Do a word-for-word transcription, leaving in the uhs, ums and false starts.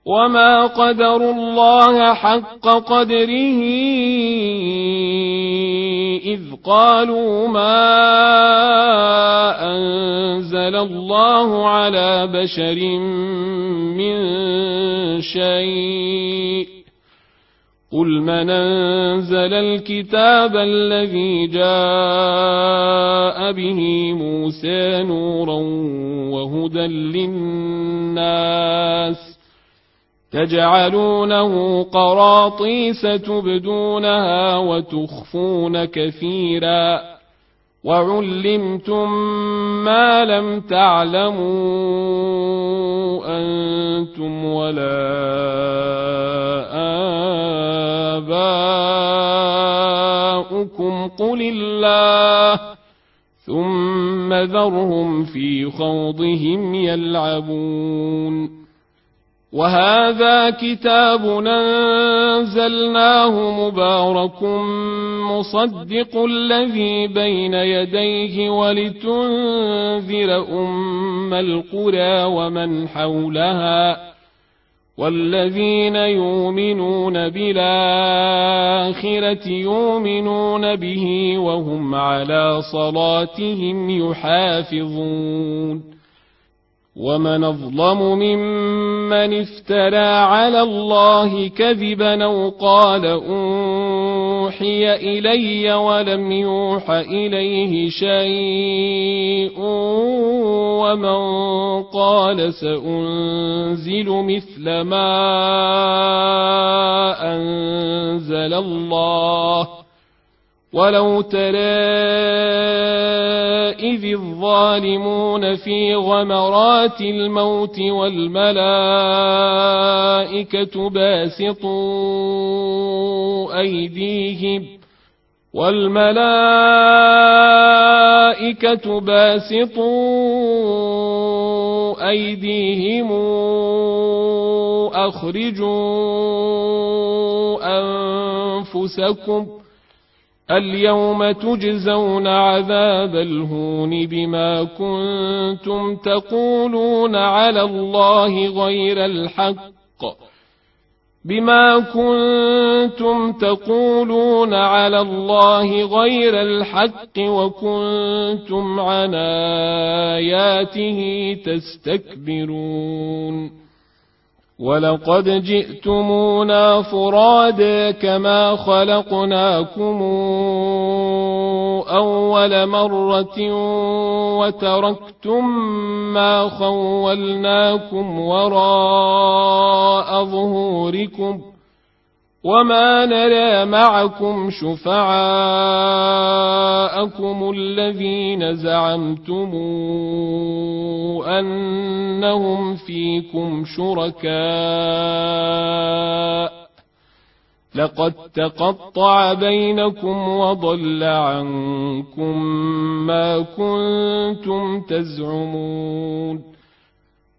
وما قدروا الله حق قدره إذ قالوا ما أنزل الله على بشر من شيء قل من أنزل الكتاب الذي جاء به موسى نورا وهدى للناس تجعلونه قراطيس تبدونها وتخفون كثيرا وعلمتم ما لم تعلموا أنتم ولا آباؤكم قل الله ثم ذرهم في خوضهم يلعبون وهذا كتاب أنزلناه مبارك مصدق الذي بين يديه ولتنذر أم القرى ومن حولها والذين يؤمنون بالآخرة يؤمنون به وهم على صلاتهم يحافظون ومن أظلم ممن افترى على الله كذبا أو قال أوحي إلي ولم يوح إليه شيء ومن قال سأنزل مثل ما أنزل الله ولو ترى إذ الظالمون في غمرات الموت والملائكة باسطوا أيديهم والملائكة باسطوا أيديهم أخرجوا أنفسكم اليوم تجزون عذاب الهون بما كنتم تقولون على الله غير الحق بما كنتم تقولون على الله غير الحق وكنتم عن آياته تستكبرون ولقد جئتمونا فرادا كما خلقناكم أول مرة وتركتم ما خولناكم وراء ظهوركم وما نرى معكم شفعاءكم الذين زعمتم أنهم فيكم شركاء لقد تقطع بينكم وضل عنكم ما كنتم تزعمون